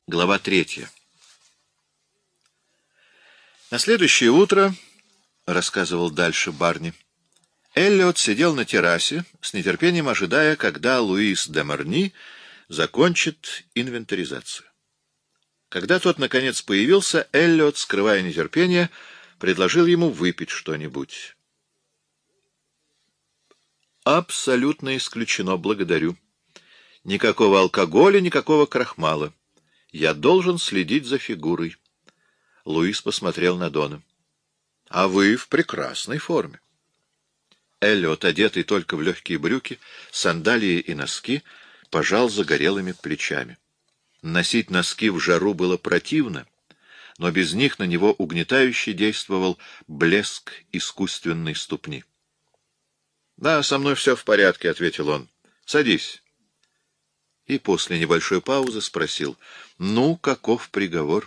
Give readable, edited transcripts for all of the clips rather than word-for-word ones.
Глава 3. На следующее утро, рассказывал дальше Барни, Эллиот сидел на террасе, с нетерпением ожидая, когда Луис де Марни закончит инвентаризацию. Когда тот, наконец, появился, Эллиот, скрывая нетерпение, предложил ему выпить что-нибудь. «Абсолютно исключено, благодарю. Никакого алкоголя, никакого крахмала. Я должен следить за фигурой». Луис посмотрел на Дона. «А вы в прекрасной форме». Эллиот, одетый только в легкие брюки, сандалии и носки, пожал загорелыми плечами. Носить носки в жару было противно, но без них на него угнетающе действовал блеск искусственной ступни. «Да, со мной все в порядке», — ответил он. «Садись». И после небольшой паузы спросил: «Ну, каков приговор?»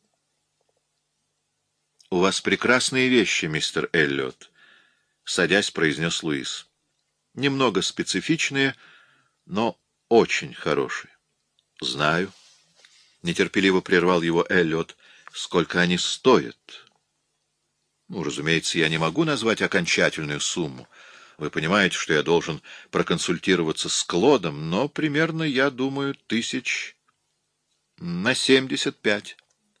«У вас прекрасные вещи, мистер Эллиот», — садясь, произнес Луис. «Немного специфичные, но очень хорошие». «Знаю», — нетерпеливо прервал его Эллиот. «Сколько они стоят?» «Ну, разумеется, я не могу назвать окончательную сумму. Вы понимаете, что я должен проконсультироваться с Клодом, но примерно, я думаю, 75.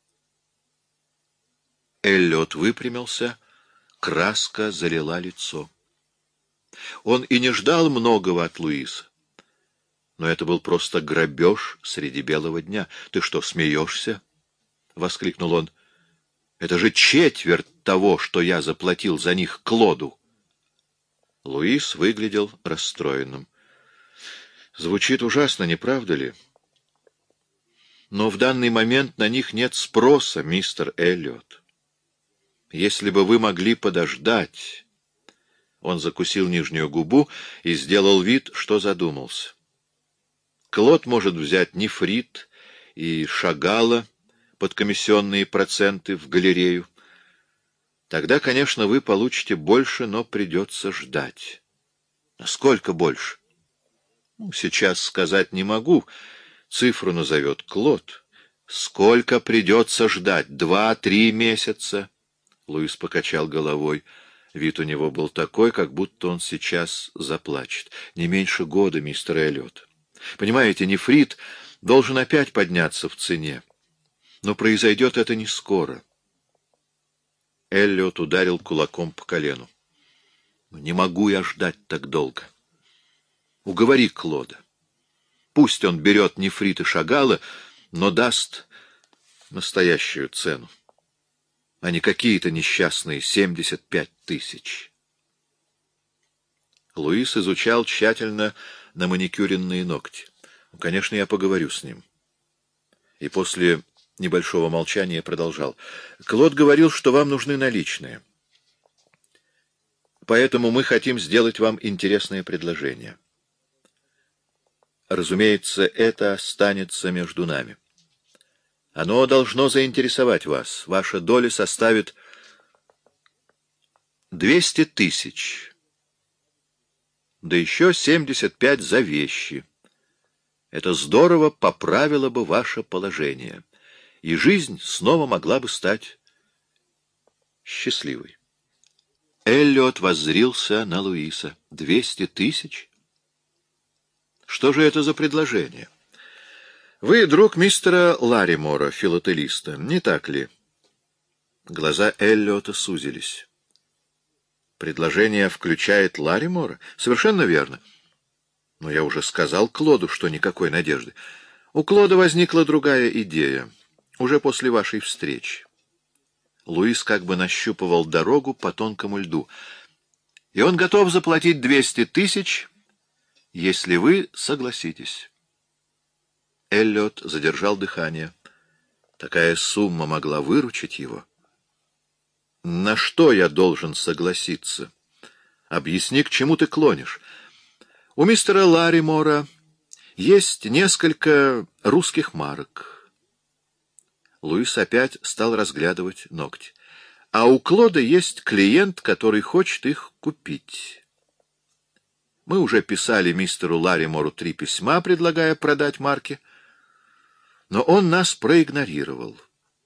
Эллиот выпрямился, краска залила лицо. Он и не ждал многого от Луиса. Но это был просто грабеж среди белого дня. «Ты что, смеешься?» — воскликнул он. «Это же четверть того, что я заплатил за них Клоду». Луис выглядел расстроенным. «Звучит ужасно, не правда ли? Но в данный момент на них нет спроса, мистер Эллиот. Если бы вы могли подождать...» Он закусил нижнюю губу и сделал вид, что задумался. «Клод может взять нефрит и Шагала под комиссионные проценты в галерею. Тогда, конечно, вы получите больше, но придется ждать». «Сколько больше?» «Сейчас сказать не могу. Цифру назовет Клод». «Сколько придется ждать? 2-3 месяца?» Луис покачал головой. Вид у него был такой, как будто он сейчас заплачет. «Не меньше года, мистер Эллиот. Понимаете, нефрит должен опять подняться в цене. Но произойдет это не скоро». Эллиот ударил кулаком по колену. «Не могу я ждать так долго. Уговори Клода. Пусть он берет нефрит и Шагала, но даст настоящую цену, а не какие-то несчастные 75 тысяч». Луис изучал тщательно наманикюренные ногти. «Конечно, я поговорю с ним». И после небольшого молчания продолжал. «Клод говорил, что вам нужны наличные. Поэтому мы хотим сделать вам интересное предложение. Разумеется, это останется между нами. Оно должно заинтересовать вас. Ваша доля составит 200 тысяч. Да еще 75 за вещи. Это здорово поправило бы ваше положение, и жизнь снова могла бы стать счастливой». Эллиот воззрился на Луиса. 200 тысяч? Что же это за предложение? Вы друг мистера Ларимора, филателиста, не так ли? Глаза Эллиота сузились. Предложение включает Ларимора? Совершенно верно. Но я уже сказал Клоду, что никакой надежды. У Клода возникла другая идея, уже после вашей встречи. Луис как бы нащупывал дорогу по тонкому льду. И он готов заплатить 200 тысяч, если вы согласитесь. Эллиот задержал дыхание. Такая сумма могла выручить его. На что я должен согласиться? Объясни, к чему ты клонишь. У мистера Ларимора есть несколько русских марок. Луис опять стал разглядывать ногти. А у Клода есть клиент, который хочет их купить. Мы уже писали мистеру Ларимору 3 письма, предлагая продать марки. Но он нас проигнорировал.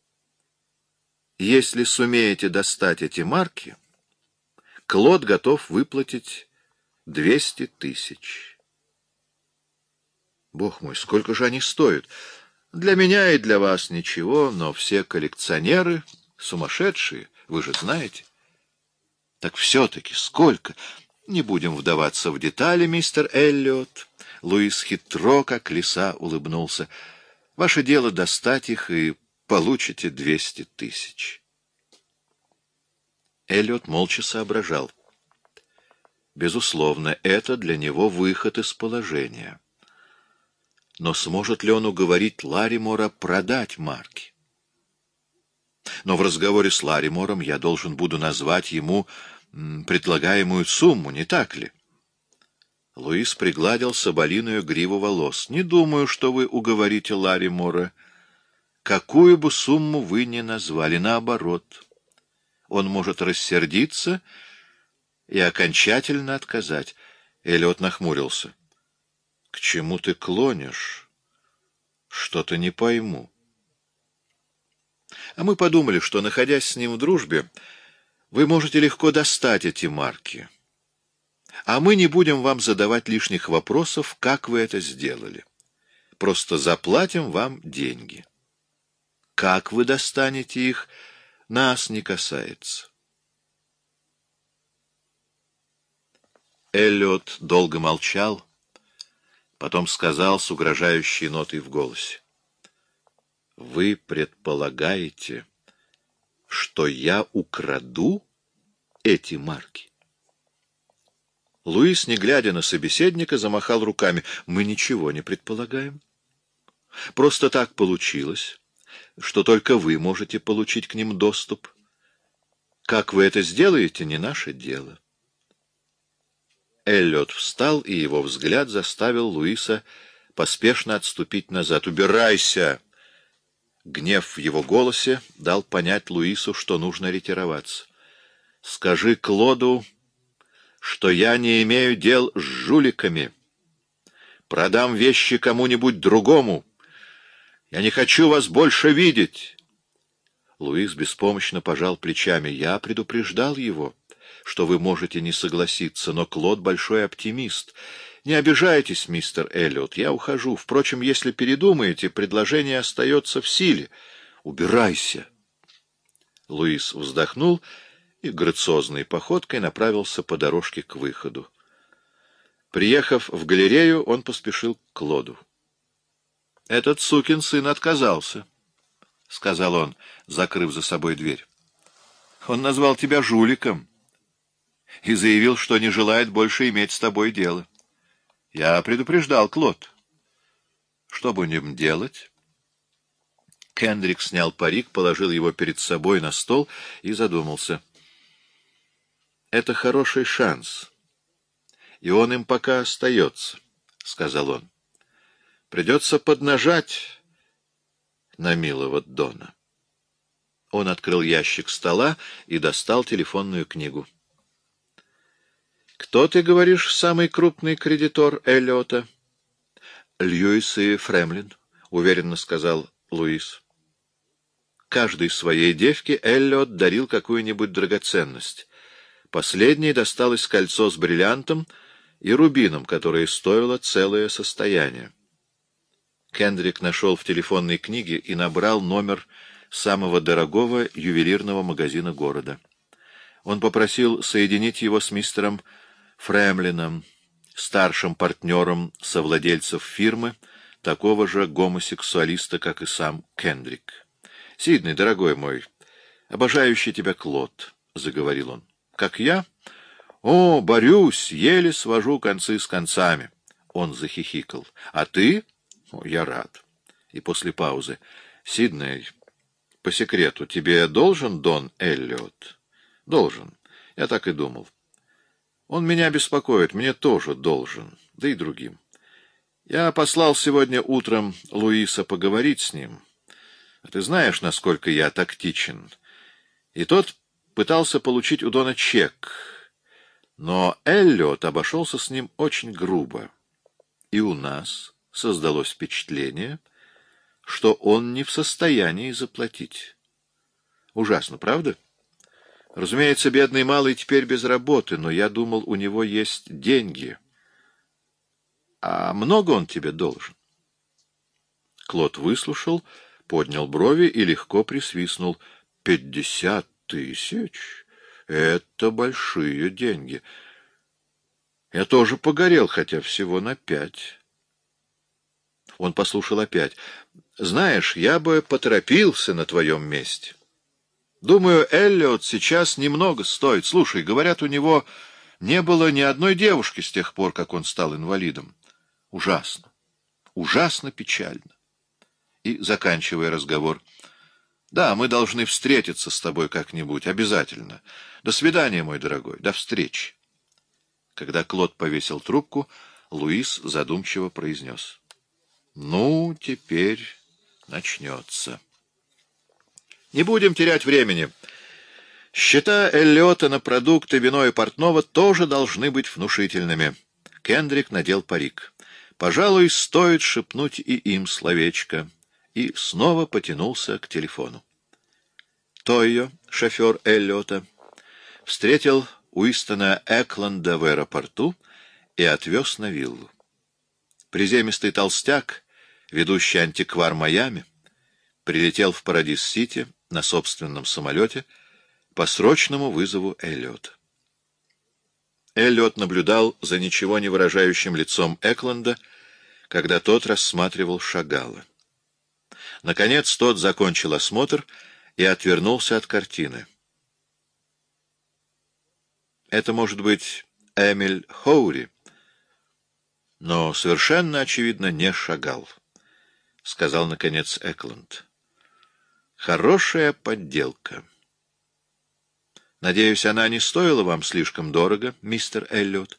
Если сумеете достать эти марки, Клод готов выплатить 200 тысяч. Бог мой, сколько же они стоят? Для меня и для вас ничего, но все коллекционеры сумасшедшие, вы же знаете. Так все-таки сколько? Не будем вдаваться в детали, мистер Эллиот. Луис хитро, как лиса, улыбнулся. Ваше дело достать их, и получите 200 тысяч. Эллиот молча соображал. Безусловно, это для него выход из положения. Но сможет ли он уговорить Ларримора продать марки? Но в разговоре с Ларримором я должен буду назвать ему предлагаемую сумму, не так ли? Луис пригладил соболиную гриву волос. Не думаю, что вы уговорите Ларримора. Какую бы сумму вы ни назвали, наоборот. Он может рассердиться и окончательно отказать. Эллиот нахмурился. — К чему ты клонишь? Что-то не пойму. А мы подумали, что, находясь с ним в дружбе, вы можете легко достать эти марки. А мы не будем вам задавать лишних вопросов, как вы это сделали. Просто заплатим вам деньги. Как вы достанете их, нас не касается. Эллиот долго молчал, потом сказал с угрожающей нотой в голосе. Вы предполагаете, что я украду эти марки? Луис, не глядя на собеседника, замахал руками. Мы ничего не предполагаем. Просто так получилось, что только вы можете получить к ним доступ. Как вы это сделаете, не наше дело. Эллиот встал, и его взгляд заставил Луиса поспешно отступить назад. «Убирайся!» Гнев в его голосе дал понять Луису, что нужно ретироваться. «Скажи Клоду, что я не имею дел с жуликами. Продам вещи кому-нибудь другому. Я не хочу вас больше видеть!» Луис беспомощно пожал плечами. «Я предупреждал его, что вы можете не согласиться, но Клод большой оптимист. Не обижайтесь, мистер Эллиот, я ухожу. Впрочем, если передумаете, предложение остается в силе. Убирайся!» Луис вздохнул и грациозной походкой направился по дорожке к выходу. Приехав в галерею, он поспешил к Клоду. «Этот сукин сын отказался», — сказал он, закрыв за собой дверь. «Он назвал тебя жуликом и заявил, что не желает больше иметь с тобой дело. Я предупреждал, Клод. Что будем делать?» Кендрик снял парик, положил его перед собой на стол и задумался. «Это хороший шанс, и он им пока остается», — сказал он. «Придется поднажать на милого Дона». Он открыл ящик стола и достал телефонную книгу. «Кто, ты говоришь, самый крупный кредитор Эллиота?» «Льюис и Фремлин», — уверенно сказал Луис. Каждой своей девке Эллиот дарил какую-нибудь драгоценность. Последней досталось кольцо с бриллиантом и рубином, которое стоило целое состояние. Кендрик нашел в телефонной книге и набрал номер самого дорогого ювелирного магазина города. Он попросил соединить его с мистером Фремлином, старшим партнером совладельцев фирмы, такого же гомосексуалиста, как и сам Кендрик. «Сидней, дорогой мой, обожающий тебя Клод», — заговорил он. «Как я? О, борюсь, еле свожу концы с концами». Он захихикал. «А ты?» «О, я рад». И после паузы. «Сидней, по секрету, тебе должен Дон Эллиот?» «Должен. Я так и думал. Он меня беспокоит, мне тоже должен, да и другим. Я послал сегодня утром Луиса поговорить с ним. Ты знаешь, насколько я тактичен. И тот пытался получить у Дона чек, но Эллиот обошелся с ним очень грубо. И у нас создалось впечатление, что он не в состоянии заплатить. Ужасно, правда? Разумеется, бедный малый теперь без работы, но я думал, у него есть деньги. А много он тебе должен? Клод выслушал, поднял брови и легко присвистнул. 50 тысяч? Это большие деньги. Я тоже погорел, хотя всего на 5. Он послушал опять. Знаешь, я бы поторопился на твоем месте. Думаю, Эллиот сейчас немного стоит. Слушай, говорят, у него не было ни одной девушки с тех пор, как он стал инвалидом. Ужасно, ужасно печально. И, заканчивая разговор, да, мы должны встретиться с тобой как-нибудь, обязательно. До свидания, мой дорогой, до встречи. Когда Клод повесил трубку, Луис задумчиво произнес. Ну, теперь начнется. Не будем терять времени. Счета Эллиота на продукты, вино и портного тоже должны быть внушительными. Кендрик надел парик. Пожалуй, стоит шепнуть и им словечко. И снова потянулся к телефону. Тойо, шофер Эллиота, встретил Уистона Экланда в аэропорту и отвез на виллу. Приземистый толстяк, ведущий антиквар Майами, прилетел в Парадис-Сити на собственном самолете по срочному вызову Эллиота. Эллиот наблюдал за ничего не выражающим лицом Экланда, когда тот рассматривал Шагала. Наконец тот закончил осмотр и отвернулся от картины. Это может быть Эмиль Хоури, но совершенно очевидно не Шагал, — сказал наконец Экланд. Хорошая подделка. Надеюсь, она не стоила вам слишком дорого, мистер Эллиот?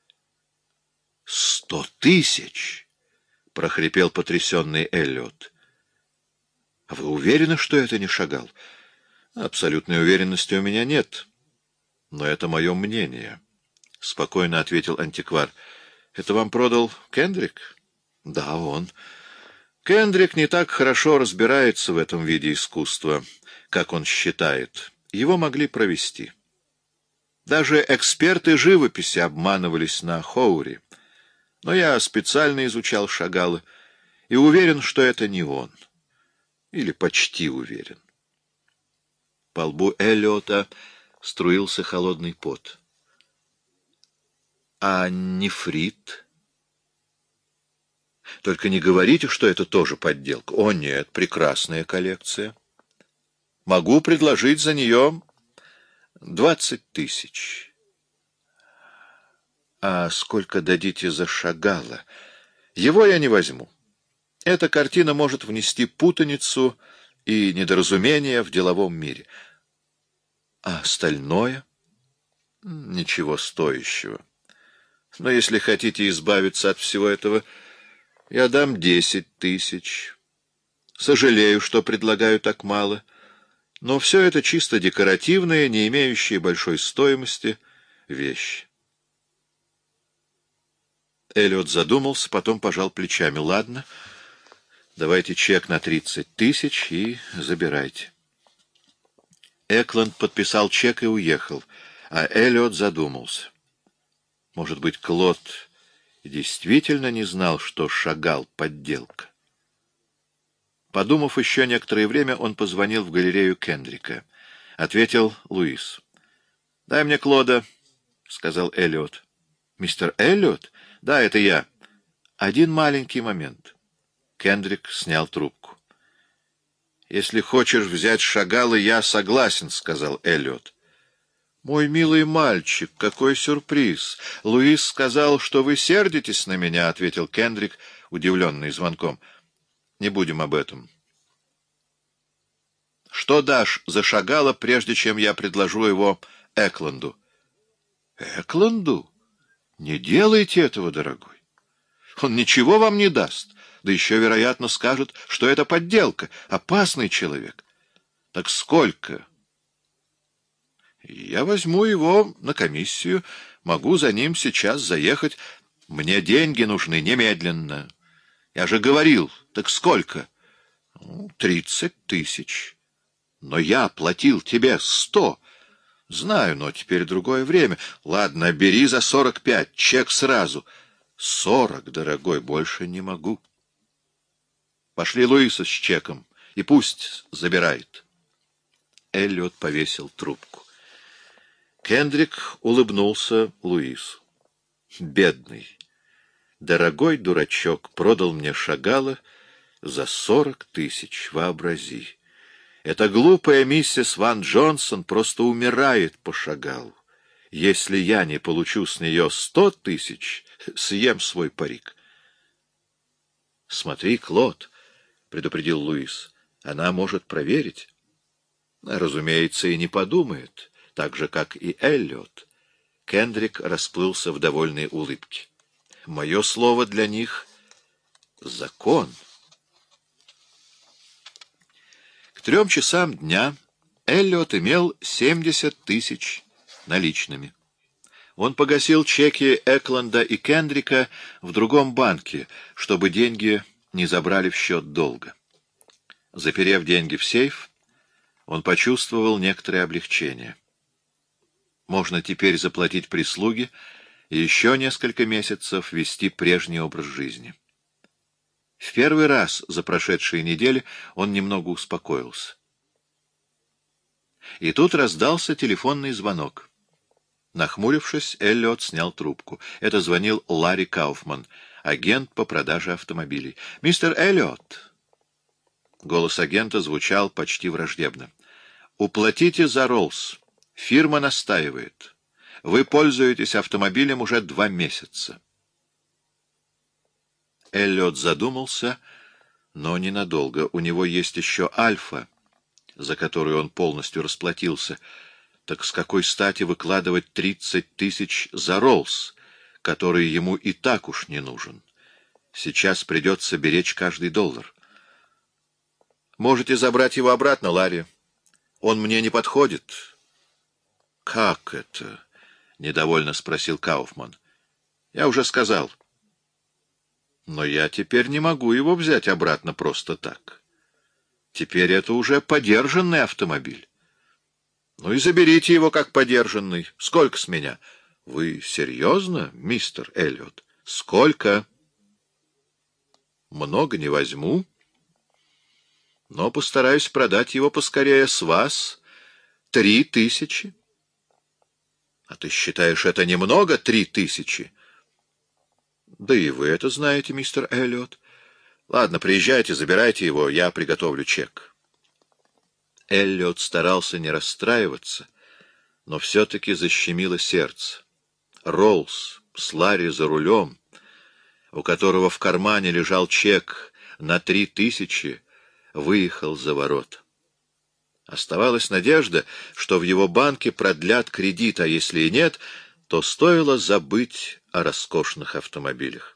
100 тысяч! — прохрипел потрясенный Эллиот. — А вы уверены, что это не Шагал? — Абсолютной уверенности у меня нет. Но это мое мнение, — спокойно ответил антиквар. — Это вам продал Кендрик? — Да, он. Кендрик не так хорошо разбирается в этом виде искусства, как он считает. Его могли провести. Даже эксперты живописи обманывались на Хоури. Но я специально изучал Шагала и уверен, что это не он. Или почти уверен. По лбу Эллиота струился холодный пот. А нефрит? Только не говорите, что это тоже подделка. О нет, прекрасная коллекция. Могу предложить за нее 20 тысяч. А сколько дадите за Шагала? Его я не возьму. Эта картина может внести путаницу и недоразумение в деловом мире. А остальное? Ничего стоящего. Но если хотите избавиться от всего этого, я дам 10 тысяч. Сожалею, что предлагаю так мало, но все это чисто декоративные, не имеющие большой стоимости вещи. Эллиот задумался, потом пожал плечами. Ладно, давайте чек на 30 тысяч и забирайте. Экланд подписал чек и уехал, а Эллиот задумался. Может быть, Клод действительно не знал, что Шагал — подделка. Подумав еще некоторое время, он позвонил в галерею Кендрика. Ответил Луис. — Дай мне Клода, — сказал Эллиот. — Мистер Эллиот? — Да, это я. Один маленький момент. Кендрик снял трубку. — Если хочешь взять Шагала, я согласен, — сказал Эллиот. — Мой милый мальчик, какой сюрприз! Луис сказал, что вы сердитесь на меня, — ответил Кендрик, удивленный звонком. — Не будем об этом. — Что дашь за Шагала, прежде чем я предложу его Экланду? — Экланду? Не делайте этого, дорогой. Он ничего вам не даст, да еще, вероятно, скажет, что это подделка, опасный человек. Так сколько? Я возьму его на комиссию, могу за ним сейчас заехать. Мне деньги нужны немедленно. Я же говорил, так сколько? 30 тысяч. Но я платил тебе 100. Знаю, но теперь другое время. Ладно, бери за 45, чек сразу. 40, дорогой, больше не могу. Пошли Луиса с чеком, и пусть забирает. Эллиот повесил трубку. Кендрик улыбнулся Луису. Бедный, дорогой дурачок продал мне шагала за 40 тысяч, вообрази. Эта глупая миссис Ван Джонсон просто умирает по шагалу. Если я не получу с нее 100 тысяч, съем свой парик. — Смотри, Клод, — предупредил Луис, — она может проверить. Разумеется, и не подумает, так же, как и Эллиот. Кендрик расплылся в довольной улыбке. Мое слово для них — закон. К 3 часам дня Эллиот имел 70 тысяч наличными. Он погасил чеки Экланда и Кендрика в другом банке, чтобы деньги не забрали в счет долга. Заперев деньги в сейф, он почувствовал некоторое облегчение. Можно теперь заплатить прислуге и еще несколько месяцев вести прежний образ жизни. В первый раз за прошедшие недели он немного успокоился. И тут раздался телефонный звонок. Нахмурившись, Эллиот снял трубку. Это звонил Ларри Кауфман, агент по продаже автомобилей. «Мистер Эллиот!» Голос агента звучал почти враждебно. «Уплатите за Роллс. Фирма настаивает. Вы пользуетесь автомобилем уже 2 месяца». Эллиот задумался, но ненадолго. У него есть еще Альфа, за которую он полностью расплатился. Так с какой стати выкладывать 30 тысяч за Роллс, который ему и так уж не нужен? Сейчас придется беречь каждый доллар. «Можете забрать его обратно, Ларри. Он мне не подходит». «Как это?» — недовольно спросил Кауфман. «Я уже сказал». «Но я теперь не могу его взять обратно просто так. Теперь это уже подержанный автомобиль». «Ну и заберите его как подержанный. Сколько с меня?» «Вы серьезно, мистер Эллиот? Сколько?» «Много не возьму, но постараюсь продать его поскорее с вас. 3 тысячи». «А ты считаешь, это немного, 3 тысячи?» «Да и вы это знаете, мистер Эллиот. Ладно, приезжайте, забирайте его, я приготовлю чек». Эллиот старался не расстраиваться, но все-таки защемило сердце. Роллс с Ларри за рулем, у которого в кармане лежал чек на 3 тысячи, выехал за ворота. Оставалась надежда, что в его банке продлят кредит, а если и нет, то стоило забыть о роскошных автомобилях.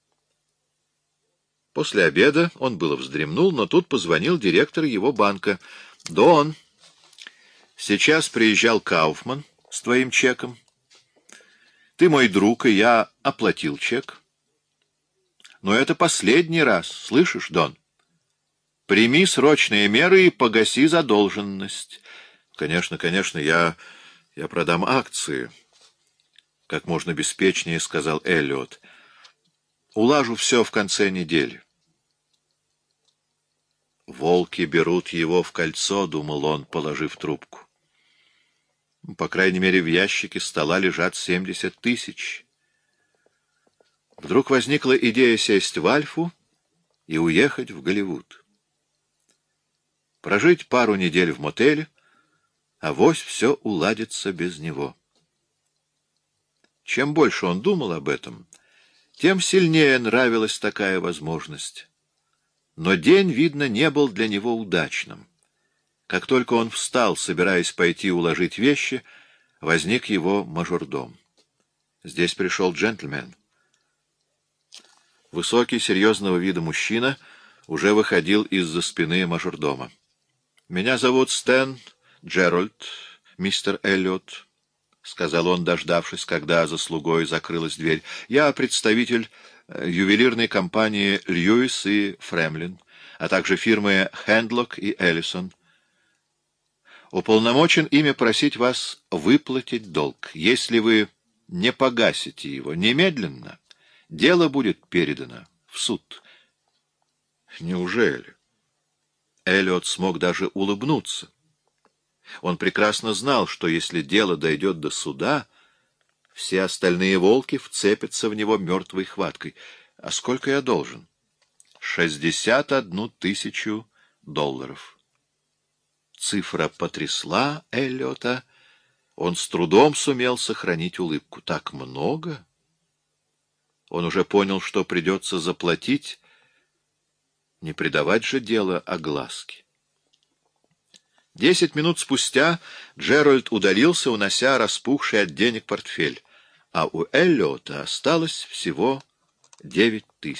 После обеда он было вздремнул, но тут позвонил директор его банка. «Дон, сейчас приезжал Кауфман с твоим чеком. Ты мой друг, и я оплатил чек. Но это последний раз, слышишь, Дон? Прими срочные меры и погаси задолженность». «Конечно, конечно, я продам акции», — как можно беспечнее сказал Эллиот. «Улажу все в конце недели». «Волки берут его в кольцо», — думал он, положив трубку. «По крайней мере, в ящике стола лежат 70 тысяч». Вдруг возникла идея сесть в Альфу и уехать в Голливуд. Прожить пару недель в мотеле, авось все уладится без него. Чем больше он думал об этом, тем сильнее нравилась такая возможность. Но день, видно, не был для него удачным. Как только он встал, собираясь пойти уложить вещи, возник его мажордом. Здесь пришел джентльмен. Высокий, серьезного вида мужчина уже выходил из-за спины мажордома. «Меня зовут Стэн Джеральд, мистер Эллиот», — сказал он, дождавшись, когда за слугой закрылась дверь. «Я представитель ювелирной компании «Льюис и Фремлин». а также фирмы Хендлок и Эллисон. Уполномочен ими просить вас выплатить долг. Если вы не погасите его немедленно, дело будет передано в суд. Неужели? Эллиот смог даже улыбнуться. Он прекрасно знал, что если дело дойдет до суда, все остальные волки вцепятся в него мертвой хваткой. А сколько я должен? 61 000 $. Цифра потрясла Эллиота. Он с трудом сумел сохранить улыбку. Так много? Он уже понял, что придется заплатить. Не придавать же дело огласке. 10 минут спустя Джеральд удалился, унося распухший от денег портфель, а у Эллиота осталось всего 9 000.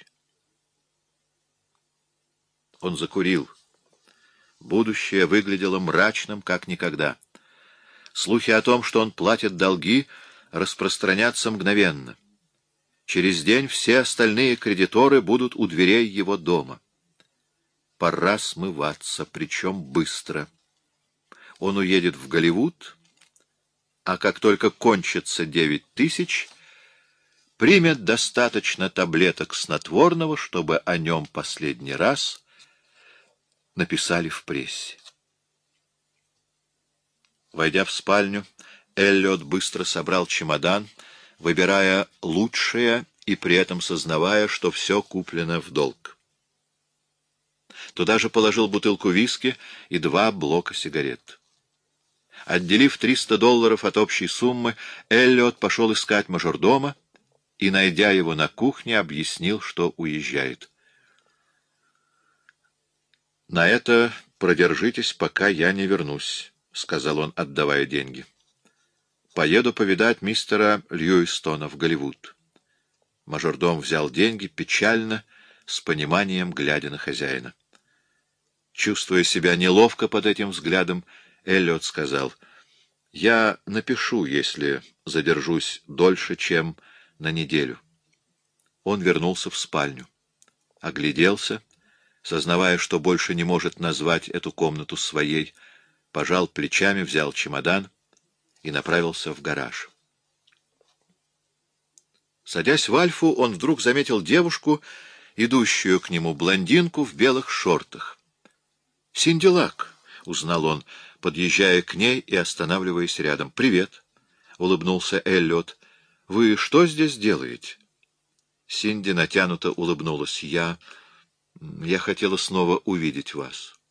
Он закурил. Будущее выглядело мрачным, как никогда. Слухи о том, что он платит долги, распространятся мгновенно. Через день все остальные кредиторы будут у дверей его дома. Пора смываться, причем быстро. Он уедет в Голливуд, а как только кончится 9 000, примет достаточно таблеток снотворного, чтобы о нем последний раз написали в прессе. Войдя в спальню, Эллиот быстро собрал чемодан, выбирая лучшее и при этом сознавая, что все куплено в долг. Туда же положил бутылку виски и 2 блока сигарет. Отделив $300 от общей суммы, Эллиот пошел искать мажордома и, найдя его на кухне, объяснил, что уезжает. «На это продержитесь, пока я не вернусь», — сказал он, отдавая деньги. «Поеду повидать мистера Льюистона в Голливуд». Мажордом взял деньги, печально, с пониманием глядя на хозяина. Чувствуя себя неловко под этим взглядом, Эллиот сказал: «Я напишу, если задержусь дольше, чем на неделю». Он вернулся в спальню, огляделся, сознавая, что больше не может назвать эту комнату своей, пожал плечами, взял чемодан и направился в гараж. Садясь в Альфу, он вдруг заметил девушку, идущую к нему, блондинку в белых шортах. «Синди Лак», — узнал он, подъезжая к ней и останавливаясь рядом. «Привет», — улыбнулся Эллиот. «Вы что здесь делаете?» Синди натянуто улыбнулась. «Я хотела снова увидеть вас».